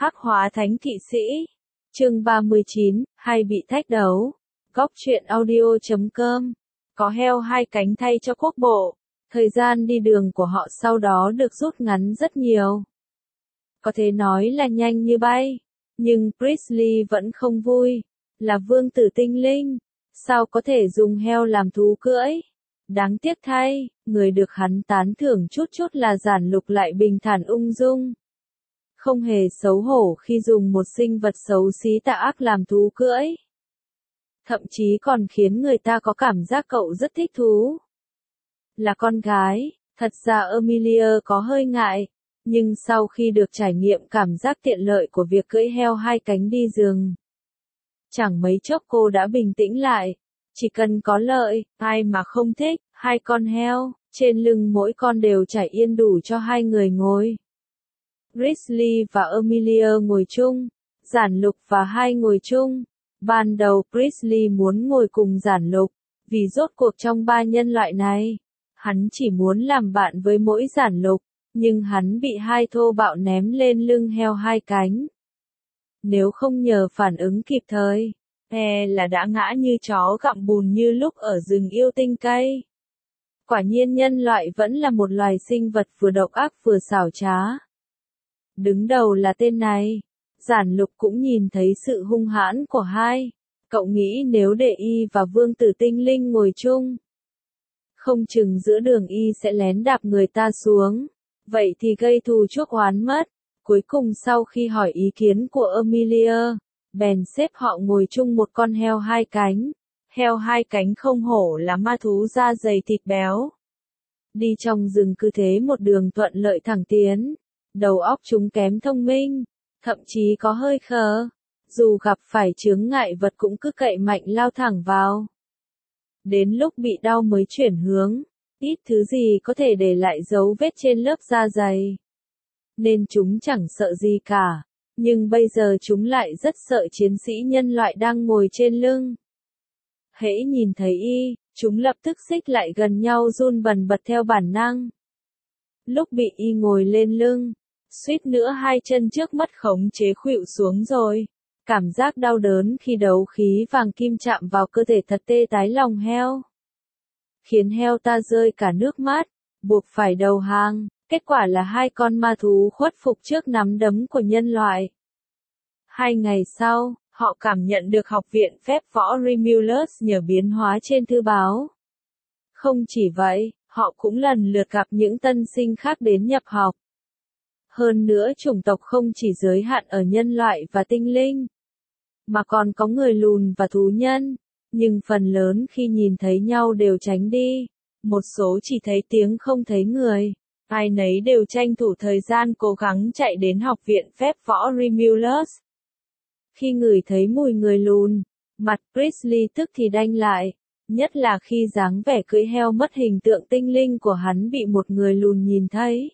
Hắc hóa thánh kỵ sĩ. Chương 39, hay bị thách đấu. Góc truyện audio.com. Có heo hai cánh thay cho quốc bộ. Thời gian đi đường của họ sau đó được rút ngắn rất nhiều. Có thể nói là nhanh như bay. Nhưng Priestley vẫn không vui. Là vương tử tinh linh. Sao có thể dùng heo làm thú cưỡi? Đáng tiếc thay, người được hắn tán thưởng chút chút là Giản Lục lại bình thản ung dung. Không hề xấu hổ khi dùng một sinh vật xấu xí tà ác làm thú cưỡi. Thậm chí còn khiến người ta có cảm giác cậu rất thích thú. Là con gái, thật ra Emilia có hơi ngại, nhưng sau khi được trải nghiệm cảm giác tiện lợi của việc cưỡi heo hai cánh đi rừng, chẳng mấy chốc cô đã bình tĩnh lại. Chỉ cần có lợi, ai mà không thích, hai con heo, trên lưng mỗi con đều trải yên đủ cho hai người ngồi. Priestley và Emilia ngồi chung, Giản Lục và hai ngồi chung. Ban đầu Priestley muốn ngồi cùng Giản Lục, vì rốt cuộc trong ba nhân loại này, hắn chỉ muốn làm bạn với mỗi Giản Lục, nhưng hắn bị hai thô bạo ném lên lưng heo hai cánh. Nếu không nhờ phản ứng kịp thời, là đã ngã như chó gặm bùn như lúc ở rừng yêu tinh cây. Quả nhiên nhân loại vẫn là một loài sinh vật vừa độc ác vừa xảo trá. Đứng đầu là tên này. Giản Lục cũng nhìn thấy sự hung hãn của hai. Cậu nghĩ nếu để y và vương tử tinh linh ngồi chung, không chừng giữa đường y sẽ lén đạp người ta xuống. Vậy thì gây thù chuốc oán mất. Cuối cùng sau khi hỏi ý kiến của Emilia, bèn xếp họ ngồi chung một con heo hai cánh. Heo hai cánh không hổ là ma thú da dày thịt béo. Đi trong rừng cứ thế một đường thuận lợi thẳng tiến. Đầu óc chúng kém thông minh, thậm chí có hơi khờ. Dù gặp phải chướng ngại vật cũng cứ cậy mạnh lao thẳng vào. Đến lúc bị đau mới chuyển hướng. Ít thứ gì có thể để lại dấu vết trên lớp da dày. Nên chúng chẳng sợ gì cả. Nhưng bây giờ chúng lại rất sợ chiến sĩ nhân loại đang ngồi trên lưng. Hễ nhìn thấy y, chúng lập tức xích lại gần nhau run bần bật theo bản năng. Lúc bị y ngồi lên lưng, suýt nữa hai chân trước mất khống chế khuỵu xuống rồi. Cảm giác đau đớn khi đấu khí vàng kim chạm vào cơ thể thật tê tái lòng heo. Khiến heo ta rơi cả nước mắt, buộc phải đầu hàng. Kết quả là hai con ma thú khuất phục trước nắm đấm của nhân loại. 2 ngày sau, họ cảm nhận được học viện phép võ Remulus nhờ biến hóa trên thư báo. Không chỉ vậy, họ cũng lần lượt gặp những tân sinh khác đến nhập học. Hơn nữa chủng tộc không chỉ giới hạn ở nhân loại và tinh linh, mà còn có người lùn và thú nhân, nhưng phần lớn khi nhìn thấy nhau đều tránh đi. Một số chỉ thấy tiếng không thấy người. Ai nấy đều tranh thủ thời gian cố gắng chạy đến học viện phép võ Remulus. Khi ngửi thấy mùi người lùn, mặt Priestley tức thì đanh lại, nhất là khi dáng vẻ cưỡi heo mất hình tượng tinh linh của hắn bị một người lùn nhìn thấy.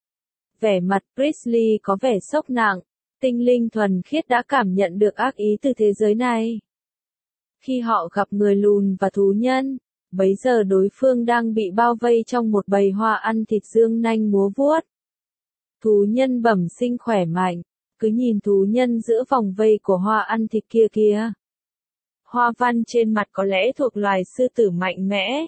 Vẻ mặt Priestley có vẻ sốc nặng, tinh linh thuần khiết đã cảm nhận được ác ý từ thế giới này. Khi họ gặp người lùn và thú nhân, bấy giờ đối phương đang bị bao vây trong một bầy hoa ăn thịt dương nanh múa vuốt. Thú nhân bẩm sinh khỏe mạnh, cứ nhìn thú nhân giữa vòng vây của hoa ăn thịt kia kìa. Hoa văn trên mặt có lẽ thuộc loài sư tử mạnh mẽ.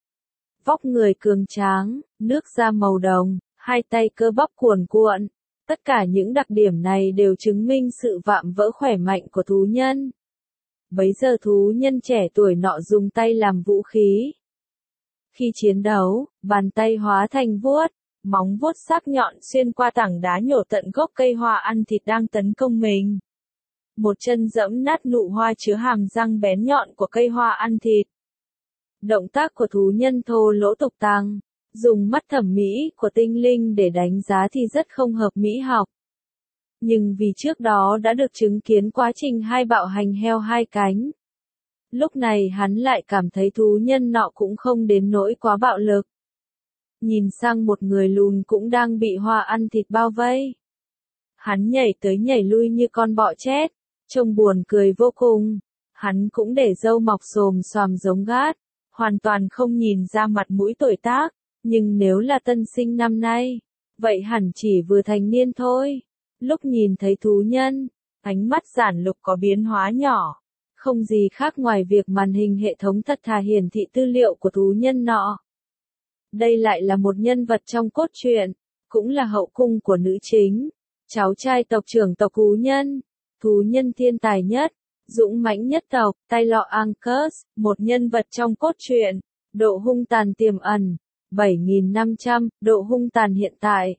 Vóc người cường tráng, nước da màu đồng, hai tay cơ bắp cuồn cuộn. Tất cả những đặc điểm này đều chứng minh sự vạm vỡ khỏe mạnh của thú nhân. Bấy giờ thú nhân trẻ tuổi nọ dùng tay làm vũ khí. Khi chiến đấu, bàn tay hóa thành vuốt, móng vuốt sắc nhọn xuyên qua tảng đá nhổ tận gốc cây hoa ăn thịt đang tấn công mình. Một chân giẫm nát nụ hoa chứa hàm răng bén nhọn của cây hoa ăn thịt. Động tác của thú nhân thô lỗ tục tăng, dùng mắt thẩm mỹ của tinh linh để đánh giá thì rất không hợp mỹ học. Nhưng vì trước đó đã được chứng kiến quá trình hai bạo hành heo hai cánh. Lúc này hắn lại cảm thấy thú nhân nọ cũng không đến nỗi quá bạo lực. Nhìn sang một người lùn cũng đang bị hoa ăn thịt bao vây. Hắn nhảy tới nhảy lui như con bọ chết, trông buồn cười vô cùng. Hắn cũng để râu mọc xồm xoàm giống gát, hoàn toàn không nhìn ra mặt mũi tuổi tác, nhưng nếu là tân sinh năm nay, vậy hẳn chỉ vừa thành niên thôi. Lúc nhìn thấy thú nhân, ánh mắt Giản Lục có biến hóa nhỏ. Không gì khác ngoài việc màn hình hệ thống thật thà hiển thị tư liệu của thú nhân nọ. Đây lại là một nhân vật trong cốt truyện, cũng là hậu cung của nữ chính, cháu trai tộc trưởng tộc thú nhân thiên tài nhất, dũng mãnh nhất tộc, Taylor Angus, một nhân vật trong cốt truyện, độ hung tàn tiềm ẩn, 7.500, độ hung tàn hiện tại,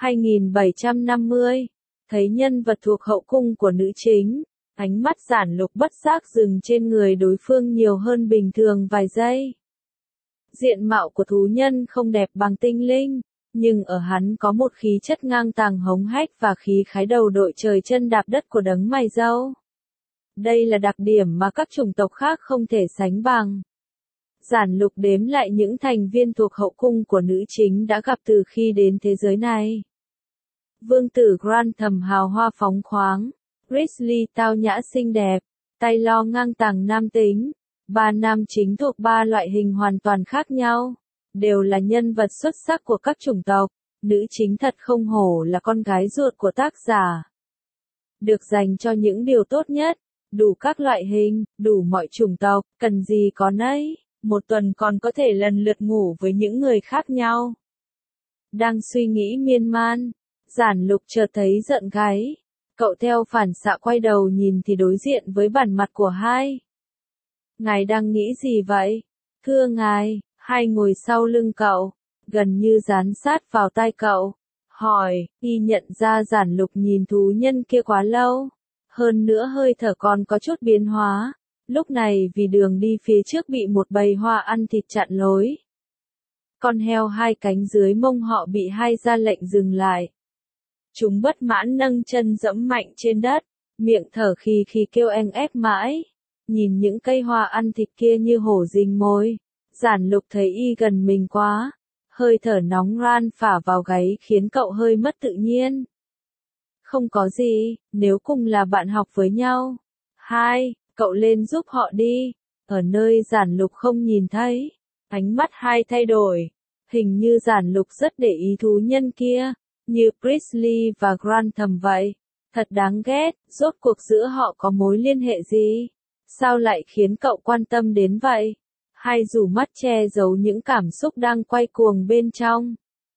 2.750, thấy nhân vật thuộc hậu cung của nữ chính, ánh mắt Giản Lục bất giác dừng trên người đối phương nhiều hơn bình thường vài giây. Diện mạo của thú nhân không đẹp bằng tinh linh, nhưng ở hắn có một khí chất ngang tàng hống hách và khí khái đầu đội trời chân đạp đất của đấng mày râu. Đây là đặc điểm mà các chủng tộc khác không thể sánh bằng. Giản Lục đếm lại những thành viên thuộc hậu cung của nữ chính đã gặp từ khi đến thế giới này. Vương tử Grantham hào hoa phóng khoáng, Risley tao nhã xinh đẹp, Taylor ngang tàng nam tính. Ba nam chính thuộc ba loại hình hoàn toàn khác nhau, đều là nhân vật xuất sắc của các chủng tộc. Nữ chính thật không hổ là con gái ruột của tác giả. Được dành cho những điều tốt nhất, đủ các loại hình, đủ mọi chủng tộc, cần gì có nấy, một tuần còn có thể lần lượt ngủ với những người khác nhau. Đang suy nghĩ miên man, Giản Lục chợt thấy giận gáy. Cậu theo phản xạ quay đầu nhìn thì đối diện với bản mặt của hai. Ngài đang nghĩ gì vậy? Thưa ngài, hai ngồi sau lưng cậu, gần như dán sát vào tai cậu. Hỏi, y nhận ra Giản Lục nhìn thú nhân kia quá lâu. Hơn nữa hơi thở còn có chút biến hóa. Lúc này vì đường đi phía trước bị một bầy hoa ăn thịt chặn lối. Con heo hai cánh dưới mông họ bị hai ra lệnh dừng lại. Chúng bất mãn nâng chân dẫm mạnh trên đất, miệng thở khì khì kêu eng ép mãi. Nhìn những cây hoa ăn thịt kia như hổ rình mồi, Giản Lục thấy y gần mình quá, hơi thở nóng ran phả vào gáy khiến cậu hơi mất tự nhiên. Không có gì, nếu cùng là bạn học với nhau. Hai, cậu lên giúp họ đi. Ở nơi Giản Lục không nhìn thấy, ánh mắt hai thay đổi. Hình như Giản Lục rất để ý thú nhân kia, như Priestley và Grantham vậy. Thật đáng ghét, rốt cuộc giữa họ có mối liên hệ gì? Sao lại khiến cậu quan tâm đến vậy? Hai rủ mắt che giấu những cảm xúc đang quay cuồng bên trong.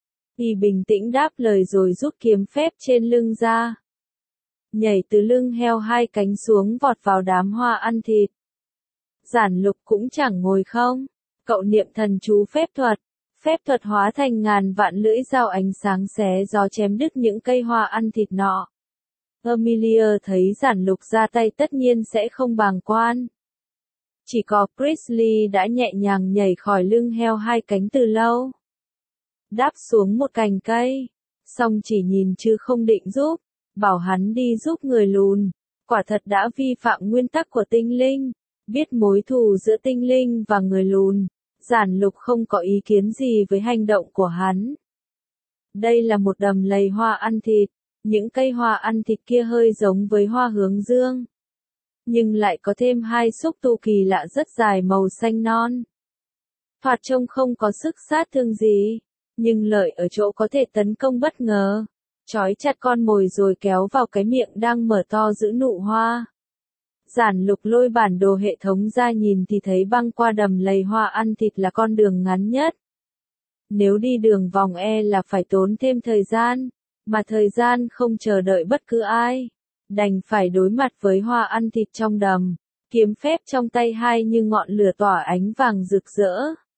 Y bình tĩnh đáp lời rồi rút kiếm phép trên lưng ra. Nhảy từ lưng heo hai cánh xuống vọt vào đám hoa ăn thịt. Giản Lục cũng chẳng ngồi không. Cậu niệm thần chú phép thuật hóa thành ngàn vạn lưỡi dao ánh sáng xé gió chém đứt những cây hoa ăn thịt nọ. Amelia thấy Giản Lục ra tay tất nhiên sẽ không bàng quan. Chỉ có Priestley đã nhẹ nhàng nhảy khỏi lưng heo hai cánh từ lâu. Đáp xuống một cành cây, song chỉ nhìn chứ không định giúp, bảo hắn đi giúp người lùn. Quả thật đã vi phạm nguyên tắc của tinh linh, biết mối thù giữa tinh linh và người lùn. Giản Lục không có ý kiến gì với hành động của hắn. Đây là một đầm lầy hoa ăn thịt. Những cây hoa ăn thịt kia hơi giống với hoa hướng dương. Nhưng lại có thêm hai xúc tu kỳ lạ rất dài màu xanh non. Thoạt trông không có sức sát thương gì, nhưng lợi ở chỗ có thể tấn công bất ngờ. Trói chặt con mồi rồi kéo vào cái miệng đang mở to giữ nụ hoa. Giản Lục lôi bản đồ hệ thống ra nhìn thì thấy băng qua đầm lầy hoa ăn thịt là con đường ngắn nhất. Nếu đi đường vòng là phải tốn thêm thời gian. Mà thời gian không chờ đợi bất cứ ai, đành phải đối mặt với hoa ăn thịt trong đầm, kiếm phép trong tay hai như ngọn lửa tỏa ánh vàng rực rỡ.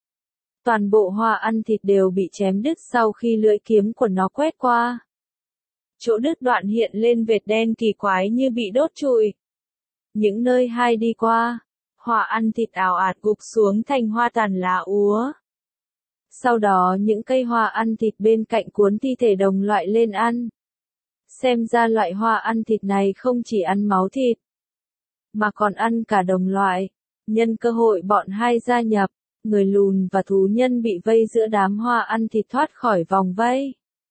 Toàn bộ hoa ăn thịt đều bị chém đứt sau khi lưỡi kiếm của nó quét qua. Chỗ đứt đoạn hiện lên vệt đen kỳ quái như bị đốt trụi. Những nơi hai đi qua, hoa ăn thịt ào ạt gục xuống thành hoa tàn lá úa. Sau đó những cây hoa ăn thịt bên cạnh cuốn thi thể đồng loại lên ăn. Xem ra loại hoa ăn thịt này không chỉ ăn máu thịt, mà còn ăn cả đồng loại. Nhân cơ hội bọn hai gia nhập, người lùn và thú nhân bị vây giữa đám hoa ăn thịt thoát khỏi vòng vây.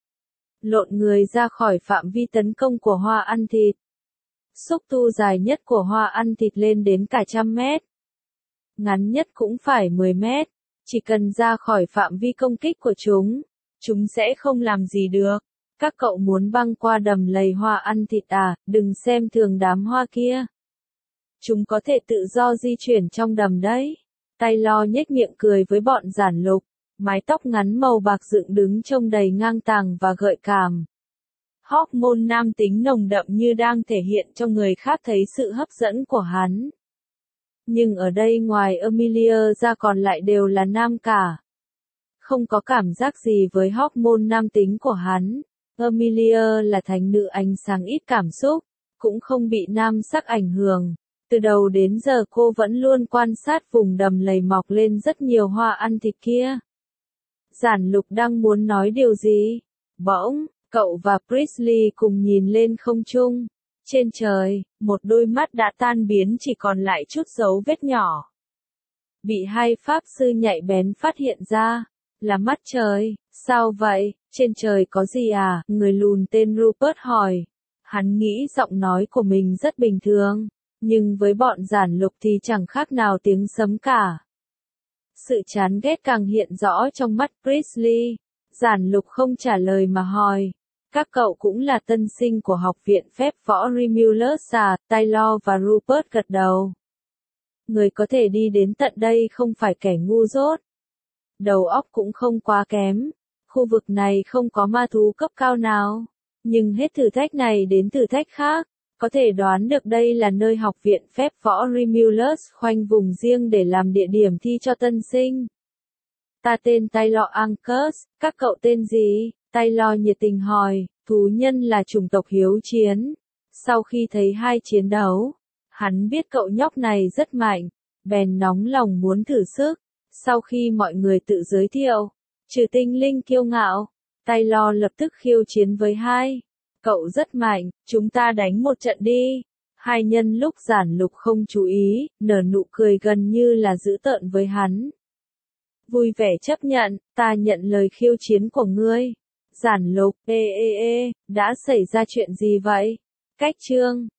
Lộn người ra khỏi phạm vi tấn công của hoa ăn thịt. Xúc tu dài nhất của hoa ăn thịt lên đến cả 100 mét. Ngắn nhất cũng phải 10 mét. Chỉ cần ra khỏi phạm vi công kích của chúng sẽ không làm gì được. Các cậu muốn băng qua đầm lầy hoa ăn thịt à, đừng xem thường đám hoa kia. Chúng có thể tự do di chuyển trong đầm đấy. Taylor nhếch miệng cười với bọn giản lục, mái tóc ngắn màu bạc dựng đứng trông đầy ngang tàng và gợi cảm. Hormone nam tính nồng đậm như đang thể hiện cho người khác thấy sự hấp dẫn của hắn. Nhưng ở đây ngoài Amelia ra còn lại đều là nam cả. Không có cảm giác gì với hormone nam tính của hắn. Amelia là thánh nữ ánh sáng ít cảm xúc, cũng không bị nam sắc ảnh hưởng. Từ đầu đến giờ cô vẫn luôn quan sát vùng đầm lầy mọc lên rất nhiều hoa ăn thịt kia. Giản lục đang muốn nói điều gì? Bỗng, cậu và Priestley cùng nhìn lên không trung. Trên trời, một đôi mắt đã tan biến chỉ còn lại chút dấu vết nhỏ. Bị hai pháp sư nhạy bén phát hiện ra. Là mắt trời, sao vậy, trên trời có gì à? Người lùn tên Rupert hỏi. Hắn nghĩ giọng nói của mình rất bình thường, nhưng với bọn giản lục thì chẳng khác nào tiếng sấm cả. Sự chán ghét càng hiện rõ trong mắt Priestley. Giản lục không trả lời mà hỏi. Các cậu cũng là tân sinh của học viện phép võ Remulus à? Taylor và Rupert gật đầu. Người có thể đi đến tận đây không phải kẻ ngu dốt. Đầu óc cũng không quá kém. Khu vực này không có ma thú cấp cao nào. Nhưng hết thử thách này đến thử thách khác. Có thể đoán được đây là nơi học viện phép võ Remulus khoanh vùng riêng để làm địa điểm thi cho tân sinh. Ta tên Taylor Angus, các cậu tên gì? Taylor nhiệt tình hỏi, thú nhân là chủng tộc hiếu chiến. Sau khi thấy hai chiến đấu, hắn biết cậu nhóc này rất mạnh, bèn nóng lòng muốn thử sức. Sau khi mọi người tự giới thiệu, trừ tinh linh kiêu ngạo, Taylor lập tức khiêu chiến với hai. Cậu rất mạnh, chúng ta đánh một trận đi. Hai nhân lúc giản lục không chú ý, nở nụ cười gần như là dữ tợn với hắn. Vui vẻ chấp nhận, ta nhận lời khiêu chiến của ngươi. Giản lục, đã xảy ra chuyện gì vậy? Cách chương